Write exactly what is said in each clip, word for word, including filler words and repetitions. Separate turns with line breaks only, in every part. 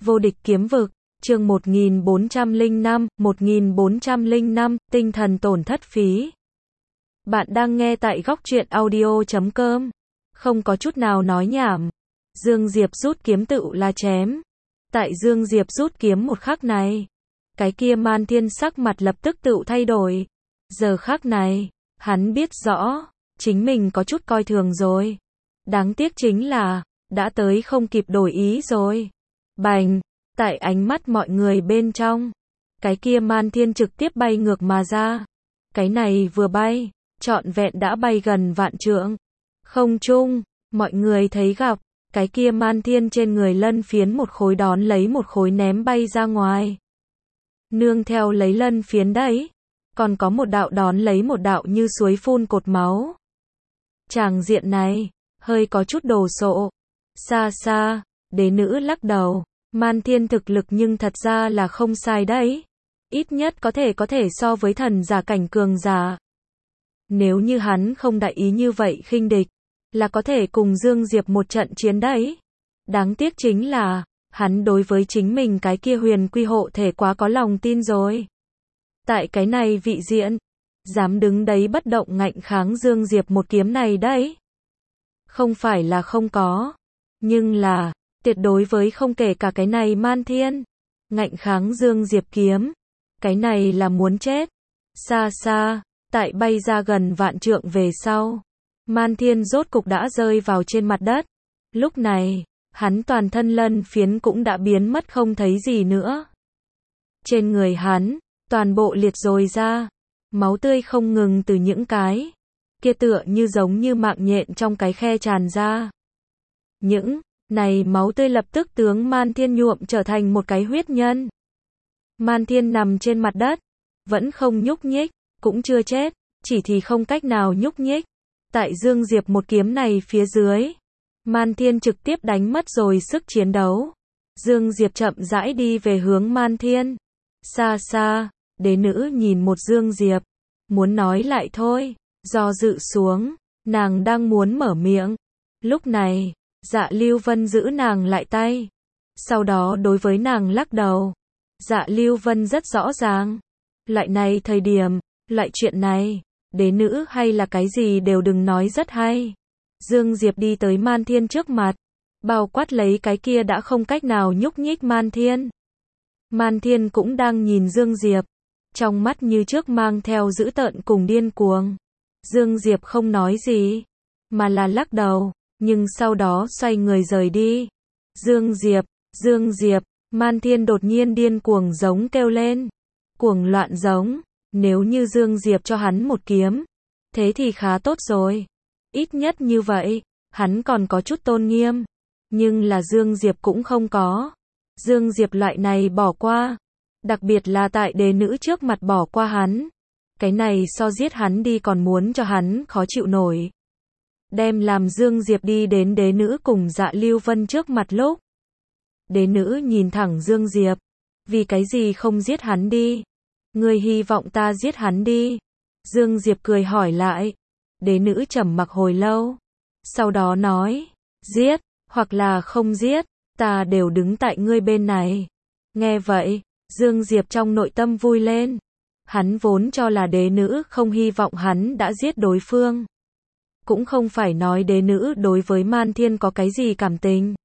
Vô địch kiếm vực, chương một nghìn bốn trăm lẻ năm, một nghìn bốn trăm lẻ năm, tinh thần tổn thất phí. Bạn đang nghe tại góc truyện audio chấm com. Không có chút nào nói nhảm. Dương Diệp rút kiếm tựu là chém. Tại Dương Diệp rút kiếm một khắc này, cái kia Man Thiên sắc mặt lập tức tựu thay đổi. Giờ khắc này, hắn biết rõ, chính mình có chút coi thường rồi. Đáng tiếc chính là, đã tới không kịp đổi ý rồi. Bành, tại ánh mắt mọi người bên trong, cái kia Man Thiên trực tiếp bay ngược mà ra. Cái này vừa bay, trọn vẹn đã bay gần vạn trượng. Không trung, mọi người thấy gặp, cái kia Man Thiên trên người lân phiến một khối đón lấy một khối ném bay ra ngoài. Nương theo lấy lân phiến đấy, còn có một đạo đón lấy một đạo như suối phun cột máu. Tràng diện này, hơi có chút đồ sộ. Xa xa, đế nữ lắc đầu, Man Thiên thực lực nhưng thật ra là không sai đấy. Ít nhất có thể có thể so với thần giả cảnh cường giả. Nếu như hắn không đại ý như vậy khinh địch, là có thể cùng Dương Diệp một trận chiến đấy. Đáng tiếc chính là, hắn đối với chính mình cái kia huyền quy hộ thể quá có lòng tin rồi. Tại cái này vị diện, dám đứng đấy bất động ngạnh kháng Dương Diệp một kiếm này đấy. Không phải là không có, nhưng là, tuyệt đối với không kể cả cái này Man Thiên. Ngạnh kháng Dương Diệp kiếm, cái này là muốn chết. Xa xa, tại bay ra gần vạn trượng về sau, Man Thiên rốt cục đã rơi vào trên mặt đất. Lúc này, hắn toàn thân lân phiến cũng đã biến mất không thấy gì nữa. Trên người hắn, toàn bộ liệt rồi ra, máu tươi không ngừng từ những cái kia tựa như giống như mạng nhện trong cái khe tràn ra. Những này máu tươi lập tức tướng Man Thiên nhuộm trở thành một cái huyết nhân. Man Thiên nằm trên mặt đất, vẫn không nhúc nhích, cũng chưa chết, chỉ thì không cách nào nhúc nhích. Tại Dương Diệp một kiếm này phía dưới, Man Thiên trực tiếp đánh mất rồi sức chiến đấu. Dương Diệp chậm rãi đi về hướng Man Thiên. Xa xa, đế nữ nhìn một Dương Diệp, muốn nói lại thôi, do dự xuống, nàng đang muốn mở miệng. Lúc này, Dạ Lưu Vân giữ nàng lại tay, sau đó đối với nàng lắc đầu. Dạ Lưu Vân rất rõ ràng, loại này thời điểm, loại chuyện này, đế nữ hay là cái gì đều đừng nói rất hay. Dương Diệp đi tới Man Thiên trước mặt, bao quát lấy cái kia đã không cách nào nhúc nhích Man Thiên. Man Thiên cũng đang nhìn Dương Diệp, trong mắt như trước mang theo dữ tợn cùng điên cuồng. Dương Diệp không nói gì, mà là lắc đầu, nhưng sau đó xoay người rời đi. Dương Diệp, Dương Diệp, Man Thiên đột nhiên điên cuồng giống kêu lên. Cuồng loạn giống, nếu như Dương Diệp cho hắn một kiếm, thế thì khá tốt rồi. Ít nhất như vậy, hắn còn có chút tôn nghiêm. Nhưng là Dương Diệp cũng không có. Dương Diệp loại này bỏ qua. Đặc biệt là tại đế nữ trước mặt bỏ qua hắn. Cái này so giết hắn đi còn muốn cho hắn khó chịu nổi. Đem làm Dương Diệp đi đến đế nữ cùng Dạ Lưu Vân trước mặt lúc. Đế nữ nhìn thẳng Dương Diệp. Vì cái gì không giết hắn đi? Ngươi hy vọng ta giết hắn đi? Dương Diệp cười hỏi lại. Đế nữ trầm mặc hồi lâu. Sau đó nói, giết, hoặc là không giết, ta đều đứng tại ngươi bên này. Nghe vậy, Dương Diệp trong nội tâm vui lên. Hắn vốn cho là đế nữ không hy vọng hắn đã giết đối phương. Cũng không phải nói đế nữ đối với Man Thiên có cái gì cảm tình.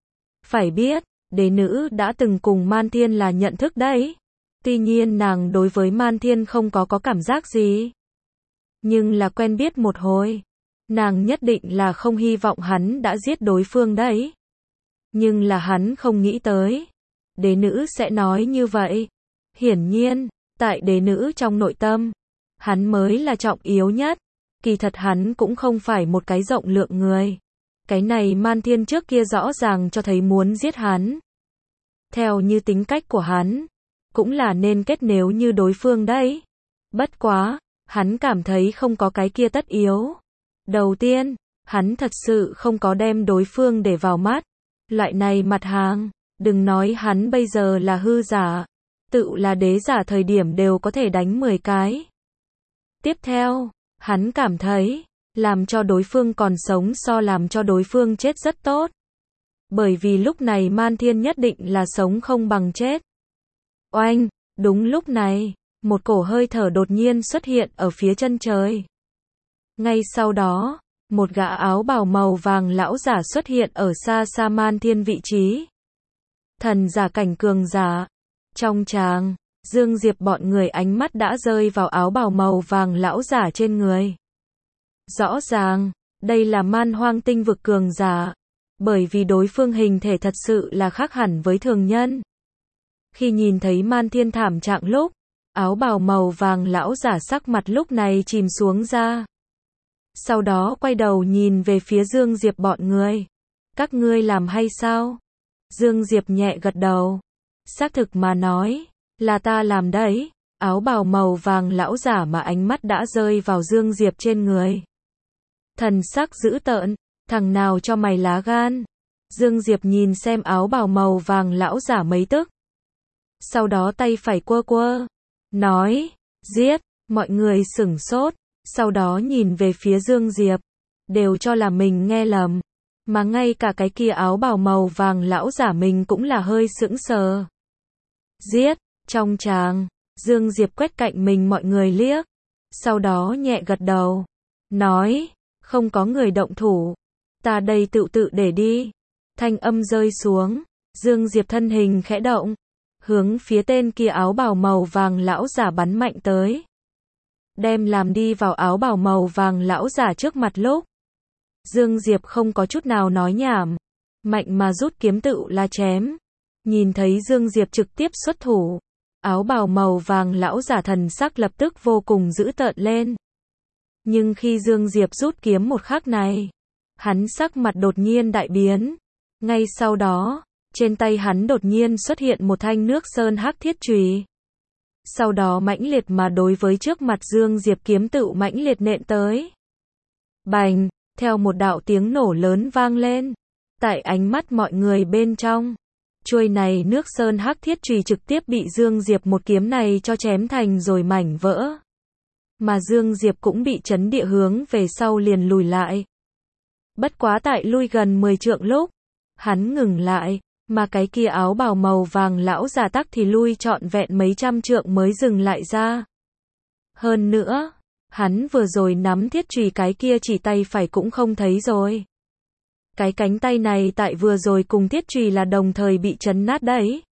Phải biết, đế nữ đã từng cùng Man Thiên là nhận thức đấy. Tuy nhiên nàng đối với Man Thiên không có có cảm giác gì. Nhưng là quen biết một hồi, nàng nhất định là không hy vọng hắn đã giết đối phương đấy. Nhưng là hắn không nghĩ tới, đế nữ sẽ nói như vậy. Hiển nhiên, tại đế nữ trong nội tâm, hắn mới là trọng yếu nhất. Kỳ thật hắn cũng không phải một cái rộng lượng người. Cái này Man Thiên trước kia rõ ràng cho thấy muốn giết hắn. Theo như tính cách của hắn, cũng là nên kết nếu như đối phương đấy. Bất quá, hắn cảm thấy không có cái kia tất yếu. Đầu tiên, hắn thật sự không có đem đối phương để vào mắt. Loại này mặt hàng, đừng nói hắn bây giờ là hư giả, tự là đế giả thời điểm đều có thể đánh mười cái. Tiếp theo, hắn cảm thấy, làm cho đối phương còn sống so làm cho đối phương chết rất tốt. Bởi vì lúc này Man Thiên nhất định là sống không bằng chết. Oanh, đúng lúc này, một cổ hơi thở đột nhiên xuất hiện ở phía chân trời. Ngay sau đó, một gã áo bào màu vàng lão giả xuất hiện ở xa xa Man Thiên vị trí. Thần giả cảnh cường giả. Trong tràng, Dương Diệp bọn người ánh mắt đã rơi vào áo bào màu vàng lão giả trên người. Rõ ràng, đây là Man Hoang tinh vực cường giả. Bởi vì đối phương hình thể thật sự là khác hẳn với thường nhân. Khi nhìn thấy Man Thiên thảm trạng lúc, áo bào màu vàng lão giả sắc mặt lúc này chìm xuống ra. Sau đó quay đầu nhìn về phía Dương Diệp bọn người. Các ngươi làm hay sao? Dương Diệp nhẹ gật đầu. Xác thực mà nói, là ta làm đấy. Áo bào màu vàng lão giả mà ánh mắt đã rơi vào Dương Diệp trên người. Thần sắc dữ tợn, thằng nào cho mày lá gan? Dương Diệp nhìn xem áo bào màu vàng lão giả mấy tức. Sau đó tay phải quơ quơ, nói, giết, mọi người sửng sốt, sau đó nhìn về phía Dương Diệp, đều cho là mình nghe lầm, mà ngay cả cái kia áo bào màu vàng lão giả mình cũng là hơi sững sờ. Giết, trong tràng, Dương Diệp quét cạnh mình mọi người liếc, sau đó nhẹ gật đầu, nói, không có người động thủ, ta đây tự tự để đi. Thanh âm rơi xuống, Dương Diệp thân hình khẽ động, hướng phía tên kia áo bào màu vàng lão giả bắn mạnh tới. Đem làm đi vào áo bào màu vàng lão giả trước mặt lúc. Dương Diệp không có chút nào nói nhảm, mạnh mà rút kiếm tự là chém. Nhìn thấy Dương Diệp trực tiếp xuất thủ, áo bào màu vàng lão giả thần sắc lập tức vô cùng dữ tợn lên. Nhưng khi Dương Diệp rút kiếm một khắc này, hắn sắc mặt đột nhiên đại biến. Ngay sau đó, trên tay hắn đột nhiên xuất hiện một thanh nước sơn hắc thiết chùy. Sau đó mãnh liệt mà đối với trước mặt Dương Diệp kiếm tự mãnh liệt nện tới. Bành, theo một đạo tiếng nổ lớn vang lên. Tại ánh mắt mọi người bên trong, chuôi này nước sơn hắc thiết chùy trực tiếp bị Dương Diệp một kiếm này cho chém thành rồi mảnh vỡ. Mà Dương Diệp cũng bị chấn địa hướng về sau liền lùi lại. Bất quá tại lui gần mười trượng lúc, hắn ngừng lại, mà cái kia áo bào màu vàng lão giả tắc thì lui trọn vẹn mấy trăm trượng mới dừng lại ra. Hơn nữa, hắn vừa rồi nắm thiết chùy cái kia chỉ tay phải cũng không thấy rồi. Cái cánh tay này tại vừa rồi cùng thiết chùy là đồng thời bị chấn nát đấy.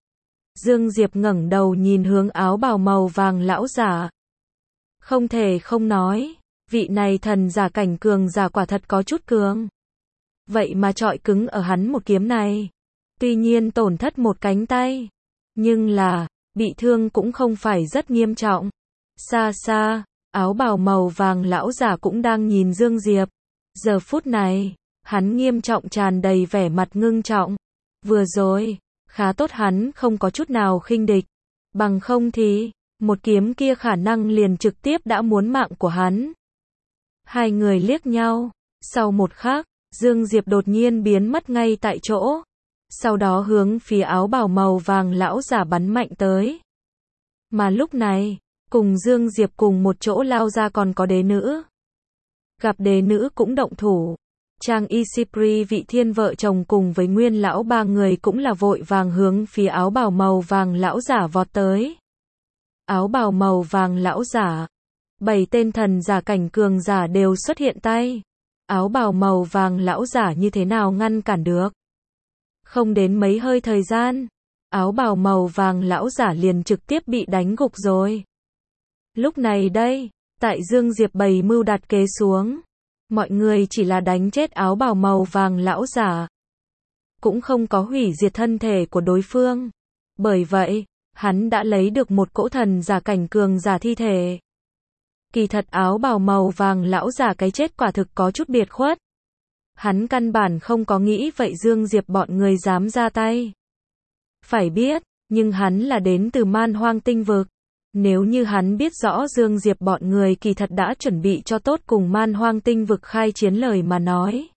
Dương Diệp ngẩng đầu nhìn hướng áo bào màu vàng lão giả. Không thể không nói, vị này thần giả cảnh cường giả quả thật có chút cường. Vậy mà trọi cứng ở hắn một kiếm này. Tuy nhiên tổn thất một cánh tay, nhưng là, bị thương cũng không phải rất nghiêm trọng. Xa xa, áo bào màu vàng lão giả cũng đang nhìn Dương Diệp. Giờ phút này, hắn nghiêm trọng tràn đầy vẻ mặt ngưng trọng. Vừa rồi, khá tốt hắn không có chút nào khinh địch. Bằng không thì, một kiếm kia khả năng liền trực tiếp đã muốn mạng của hắn. Hai người liếc nhau, sau một khắc, Dương Diệp đột nhiên biến mất ngay tại chỗ. Sau đó hướng phía áo bào màu vàng lão giả bắn mạnh tới. Mà lúc này, cùng Dương Diệp cùng một chỗ lao ra còn có đế nữ. Gặp đế nữ cũng động thủ. Trang Isipri vị thiên vợ chồng cùng với nguyên lão ba người cũng là vội vàng hướng phía áo bào màu vàng lão giả vọt tới. Áo bào màu vàng lão giả. Bảy tên thần giả cảnh cường giả đều xuất hiện tay. Áo bào màu vàng lão giả như thế nào ngăn cản được. Không đến mấy hơi thời gian, áo bào màu vàng lão giả liền trực tiếp bị đánh gục rồi. Lúc này đây, tại Dương Diệp bày mưu đặt kế xuống, mọi người chỉ là đánh chết áo bào màu vàng lão giả, cũng không có hủy diệt thân thể của đối phương. Bởi vậy, hắn đã lấy được một cỗ thần giả cảnh cường giả thi thể. Kỳ thật áo bào màu vàng lão giả cái chết quả thực có chút biệt khuất. Hắn căn bản không có nghĩ vậy Dương Diệp bọn người dám ra tay. Phải biết, nhưng hắn là đến từ Man Hoang tinh vực. Nếu như hắn biết rõ Dương Diệp bọn người kỳ thật đã chuẩn bị cho tốt cùng Man Hoang tinh vực khai chiến lời mà nói.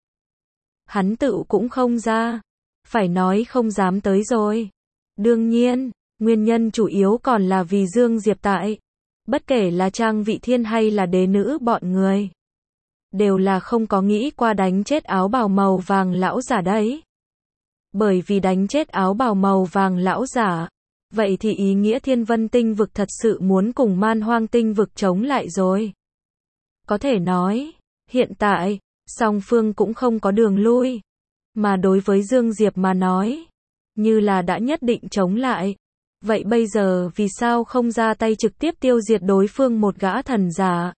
Hắn tự cũng không ra. Phải nói không dám tới rồi. Đương nhiên, nguyên nhân chủ yếu còn là vì Dương Diệp tại. Bất kể là Trang Vị Thiên hay là đế nữ bọn người. Đều là không có nghĩ qua đánh chết áo bào màu vàng lão giả đấy. Bởi vì đánh chết áo bào màu vàng lão giả. Vậy thì ý nghĩa Thiên Vân tinh vực thật sự muốn cùng Man Hoang tinh vực chống lại rồi. Có thể nói, hiện tại, song phương cũng không có đường lui. Mà đối với Dương Diệp mà nói, như là đã nhất định chống lại. Vậy bây giờ vì sao không ra tay trực tiếp tiêu diệt đối phương một gã thần giả?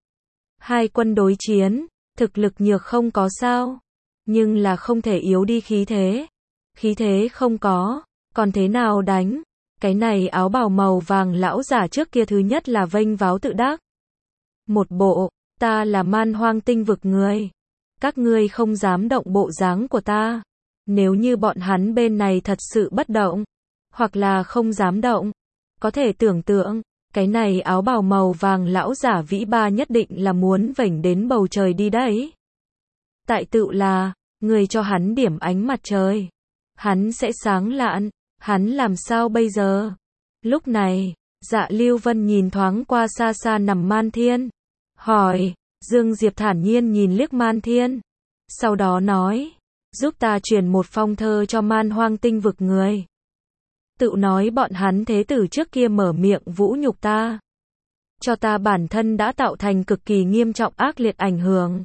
Hai quân đối chiến, thực lực nhược không có sao. Nhưng là không thể yếu đi khí thế. Khí thế không có, còn thế nào đánh? Cái này áo bào màu vàng lão giả trước kia thứ nhất là vênh váo tự đắc. Một bộ, ta là Man Hoang tinh vực người. Các ngươi không dám động bộ dáng của ta. Nếu như bọn hắn bên này thật sự bất động, hoặc là không dám động, có thể tưởng tượng, cái này áo bào màu vàng lão giả vĩ ba nhất định là muốn vểnh đến bầu trời đi đấy. Tại tự là, người cho hắn điểm ánh mặt trời. Hắn sẽ sáng lạn, hắn làm sao bây giờ? Lúc này, Dạ Lưu Vân nhìn thoáng qua xa xa nằm Man Thiên. Hỏi, Dương Diệp thản nhiên nhìn liếc Man Thiên. Sau đó nói, giúp ta truyền một phong thơ cho Man Hoang tinh vực người. Tự nói bọn hắn thế tử trước kia mở miệng vũ nhục ta. Cho ta bản thân đã tạo thành cực kỳ nghiêm trọng ác liệt ảnh hưởng.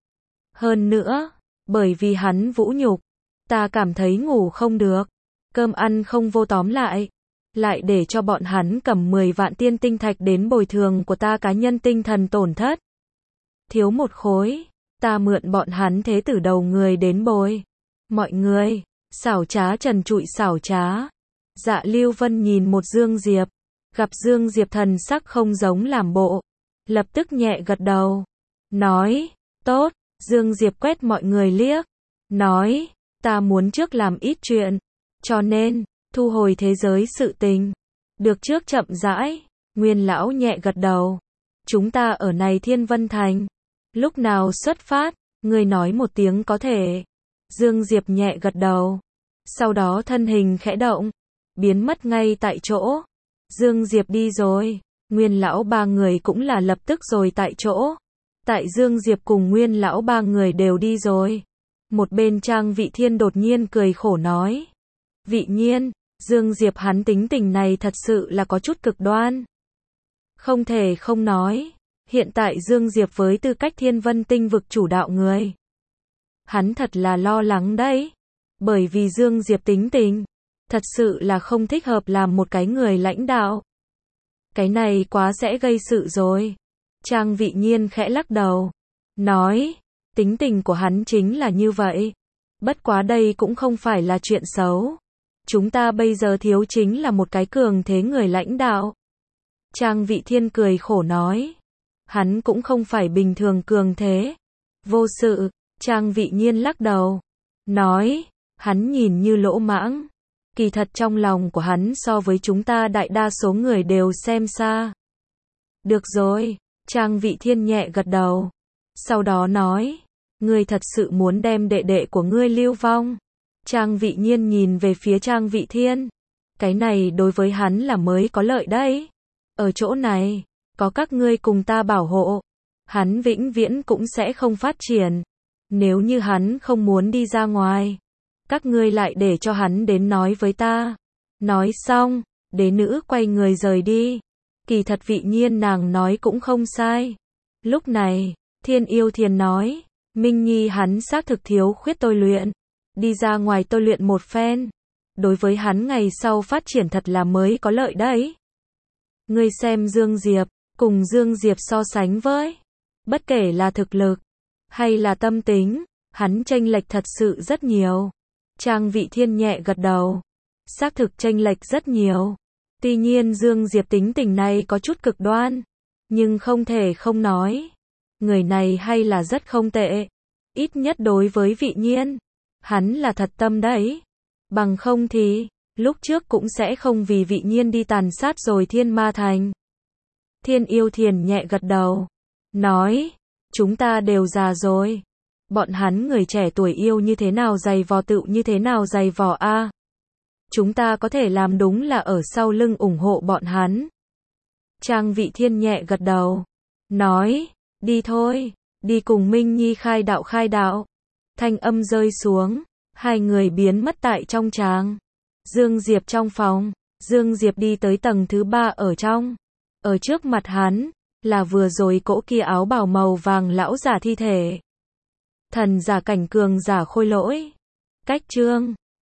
Hơn nữa, bởi vì hắn vũ nhục, ta cảm thấy ngủ không được, cơm ăn không vô tóm lại. Lại để cho bọn hắn cầm mười vạn tiên tinh thạch đến bồi thường của ta cá nhân tinh thần tổn thất. Thiếu một khối, ta mượn bọn hắn thế tử đầu người đến bồi. Mọi người, xảo trá trần trụi xảo trá. Dạ Lưu Vân nhìn một Dương Diệp, gặp Dương Diệp thần sắc không giống làm bộ, lập tức nhẹ gật đầu, nói, tốt. Dương Diệp quét mọi người liếc, nói, ta muốn trước làm ít chuyện, cho nên, thu hồi thế giới sự tình. Được trước chậm rãi, Nguyên lão nhẹ gật đầu. Chúng ta ở này Thiên Vân Thành. Lúc nào xuất phát, người nói một tiếng có thể. Dương Diệp nhẹ gật đầu. Sau đó thân hình khẽ động, biến mất ngay tại chỗ. Dương Diệp đi rồi, Nguyên lão ba người cũng là lập tức rồi tại chỗ. Tại Dương Diệp cùng Nguyên lão ba người đều đi rồi. Một bên Trang Vị Thiên đột nhiên cười khổ nói. Vị Nhiên, Dương Diệp hắn tính tình này thật sự là có chút cực đoan. Không thể không nói, hiện tại Dương Diệp với tư cách Thiên Vân tinh vực chủ đạo người. Hắn thật là lo lắng đấy. Bởi vì Dương Diệp tính tình, thật sự là không thích hợp làm một cái người lãnh đạo. Cái này quá sẽ gây sự rồi. Trang Vị Nhiên khẽ lắc đầu, nói, tính tình của hắn chính là như vậy. Bất quá đây cũng không phải là chuyện xấu. Chúng ta bây giờ thiếu chính là một cái cường thế người lãnh đạo. Trang Vị Thiên cười khổ nói, hắn cũng không phải bình thường cường thế. Vô sự, Trang Vị Nhiên lắc đầu, nói, hắn nhìn như lỗ mãng. Kỳ thật trong lòng của hắn so với chúng ta đại đa số người đều xem xa. Được rồi, Trang Vị Thiên nhẹ gật đầu. Sau đó nói, ngươi thật sự muốn đem đệ đệ của ngươi lưu vong. Trang Vị Nhiên nhìn về phía Trang Vị Thiên. Cái này đối với hắn là mới có lợi đấy. Ở chỗ này, có các ngươi cùng ta bảo hộ, hắn vĩnh viễn cũng sẽ không phát triển. Nếu như hắn không muốn đi ra ngoài, các ngươi lại để cho hắn đến nói với ta. Nói xong, đế nữ quay người rời đi. Kỳ thật Vị Nhiên nàng nói cũng không sai. Lúc này, Thiên Yêu Thiền nói, Minh Nhi hắn xác thực thiếu khuyết tôi luyện. Đi ra ngoài tôi luyện một phen. Đối với hắn ngày sau phát triển thật là mới có lợi đấy. Ngươi xem Dương Diệp, cùng Dương Diệp so sánh với. Bất kể là thực lực, hay là tâm tính, hắn chênh lệch thật sự rất nhiều. Trang Vị Thiên nhẹ gật đầu. Xác thực chênh lệch rất nhiều. Tuy nhiên Dương Diệp tính tình này có chút cực đoan. Nhưng không thể không nói. Người này hay là rất không tệ. Ít nhất đối với Vị Nhiên. Hắn là thật tâm đấy. Bằng không thì, lúc trước cũng sẽ không vì Vị Nhiên đi tàn sát rồi Thiên Ma Thành. Thiên Yêu Thiền nhẹ gật đầu. Nói, chúng ta đều già rồi. Bọn hắn người trẻ tuổi yêu như thế nào dày vò tự như thế nào dày vò a. Chúng ta có thể làm đúng là ở sau lưng ủng hộ bọn hắn. Trang Vị Thiên nhẹ gật đầu. Nói, đi thôi, đi cùng Minh Nhi khai đạo khai đạo. Thanh âm rơi xuống, Hai người biến mất tại trong tràng. Dương Diệp trong phòng. Dương Diệp đi tới tầng thứ ba ở trong. Ở trước mặt hắn, là vừa rồi cỗ kia áo bào màu vàng lão giả thi thể. Thần giả cảnh cường giả Khôi Lỗi. Cách chương